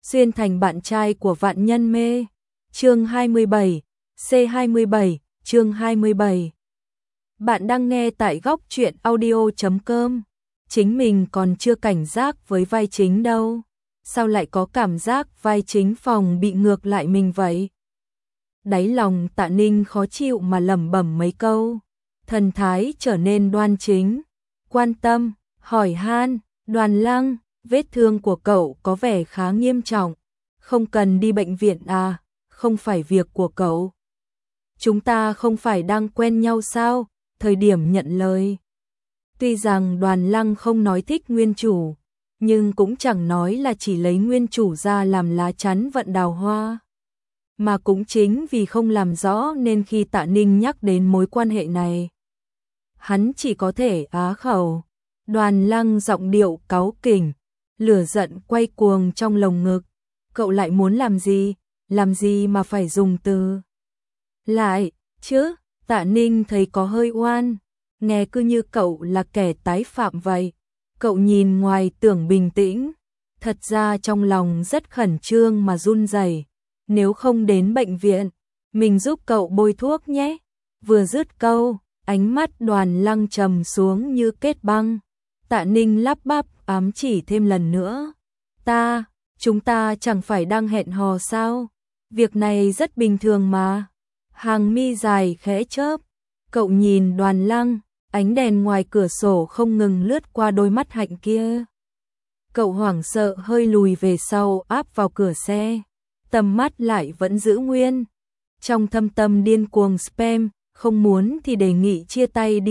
xuyên thành bạn trai của vạn nhân mê. Chương 27, C27, chương 27. Bạn đang nghe tại góc truyện audio.com. Chính mình còn chưa cảnh giác với vai chính đâu. Sao lại có cảm giác vai chính phòng bị ngược lại mình vậy? Đáy lòng Tạ Ninh khó chịu mà lẩm bẩm mấy câu. Thần thái trở nên đoan chính, quan tâm, hỏi han. Đoàn Lăng, vết thương của cậu có vẻ khá nghiêm trọng. Không cần đi bệnh viện à? Không phải việc của cậu. Chúng ta không phải đang quen nhau sao? Thời điểm nhận lời. Tuy rằng Đoàn Lăng không nói thích nguyên chủ, nhưng cũng chẳng nói là chỉ lấy nguyên chủ ra làm lá chắn vận đào hoa. Mà cũng chính vì không làm rõ nên khi Tạ Ninh nhắc đến mối quan hệ này, hắn chỉ có thể á khẩu. Đoàn Lăng giọng điệu cáu kỉnh, lửa giận quay cuồng trong lồng ngực. Cậu lại muốn làm gì? Làm gì mà phải dùng từ lại chứ? Tạ Ninh thấy có hơi oan, nghe cứ như cậu là kẻ tái phạm vậy. Cậu nhìn ngoài tưởng bình tĩnh, thật ra trong lòng rất khẩn trương mà run rẩy. Nếu không đến bệnh viện, mình giúp cậu bôi thuốc nhé. Vừa dứt câu, ánh mắt Đoàn Lăng trầm xuống như kết băng. Tạ Ninh lắp bắp ám chỉ thêm lần nữa. Chúng ta chẳng phải đang hẹn hò sao? Việc này rất bình thường mà. Hàng mi dài khẽ chớp. Cậu nhìn Đoàn Lăng, ánh đèn ngoài cửa sổ không ngừng lướt qua đôi mắt hạnh kia. Cậu hoảng sợ hơi lùi về sau áp vào cửa xe. Tầm mắt lại vẫn giữ nguyên. Trong thâm tâm điên cuồng spam, không muốn thì đề nghị chia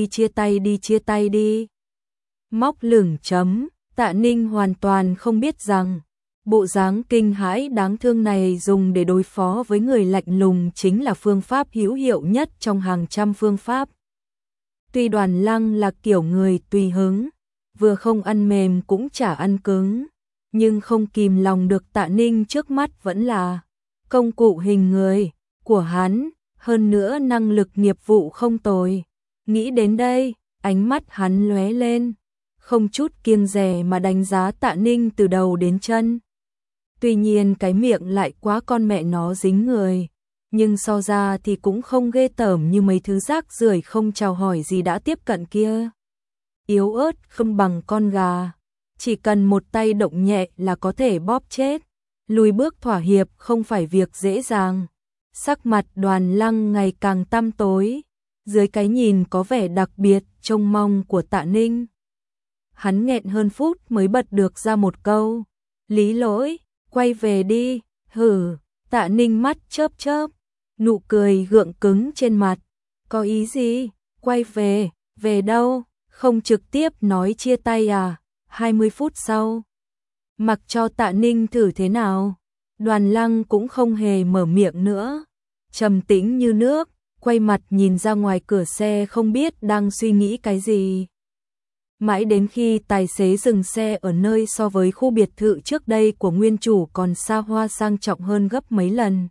tay đi. Móc lửng chấm, Tạ Ninh hoàn toàn không biết rằng bộ dáng kinh hãi đáng thương này dùng để đối phó với người lạnh lùng chính là phương pháp hữu hiệu nhất trong hàng trăm phương pháp. Tuy Đoàn Lăng là kiểu người tùy hứng, vừa không ăn mềm cũng chả ăn cứng, nhưng không kìm lòng được Tạ Ninh trước mắt vẫn là công cụ hình người của hắn, hơn nữa năng lực nghiệp vụ không tồi. Nghĩ đến đây, ánh mắt hắn lóe lên, không chút kiêng dè mà đánh giá Tạ Ninh từ đầu đến chân. Tuy nhiên cái miệng lại quá con mẹ nó dính người, nhưng so ra thì cũng không ghê tởm như mấy thứ rác rưởi không chào hỏi gì đã tiếp cận kia. Yếu ớt không bằng con gà, chỉ cần một tay động nhẹ là có thể bóp chết. Lùi bước thỏa hiệp không phải việc dễ dàng. Sắc mặt Đoàn Lăng ngày càng tăm tối, dưới cái nhìn có vẻ đặc biệt trông mong của Tạ Ninh. Hắn nghẹn hơn phút mới bật được ra một câu. Lý lỗi, quay về đi. Hử, Tạ Ninh mắt chớp chớp, nụ cười gượng cứng trên mặt. Có ý gì? Quay về, về đâu? Không trực tiếp nói chia tay à? 20 phút sau, mặc cho Tạ Ninh thử thế nào, Đoàn Lăng cũng không hề mở miệng nữa. Trầm tĩnh như nước, quay mặt nhìn ra ngoài cửa xe không biết đang suy nghĩ cái gì. Mãi đến khi tài xế dừng xe ở nơi so với khu biệt thự trước đây của nguyên chủ còn xa hoa sang trọng hơn gấp mấy lần,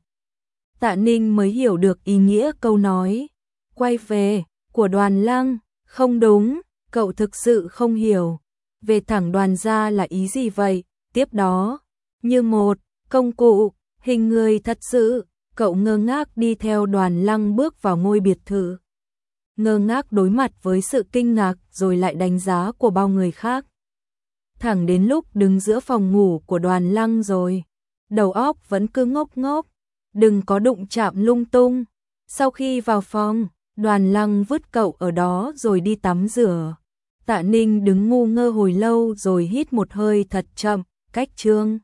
Tạ Ninh mới hiểu được ý nghĩa câu nói quay về của Đoàn Lăng. Không đúng, cậu thực sự không hiểu về thẳng Đoàn gia là ý gì vậy. Tiếp đó, như một công cụ hình người thật sự, cậu ngơ ngác đi theo Đoàn Lăng bước vào ngôi biệt thự. Ngơ ngác đối mặt với sự kinh ngạc rồi lại đánh giá của bao người khác. Thẳng đến lúc đứng giữa phòng ngủ của Đoàn Lăng rồi, đầu óc vẫn cứ ngốc ngốc, đừng có đụng chạm lung tung. Sau khi vào phòng, Đoàn Lăng vứt cậu ở đó rồi đi tắm rửa. Tạ Ninh đứng ngu ngơ hồi lâu rồi hít một hơi thật chậm, cách chương.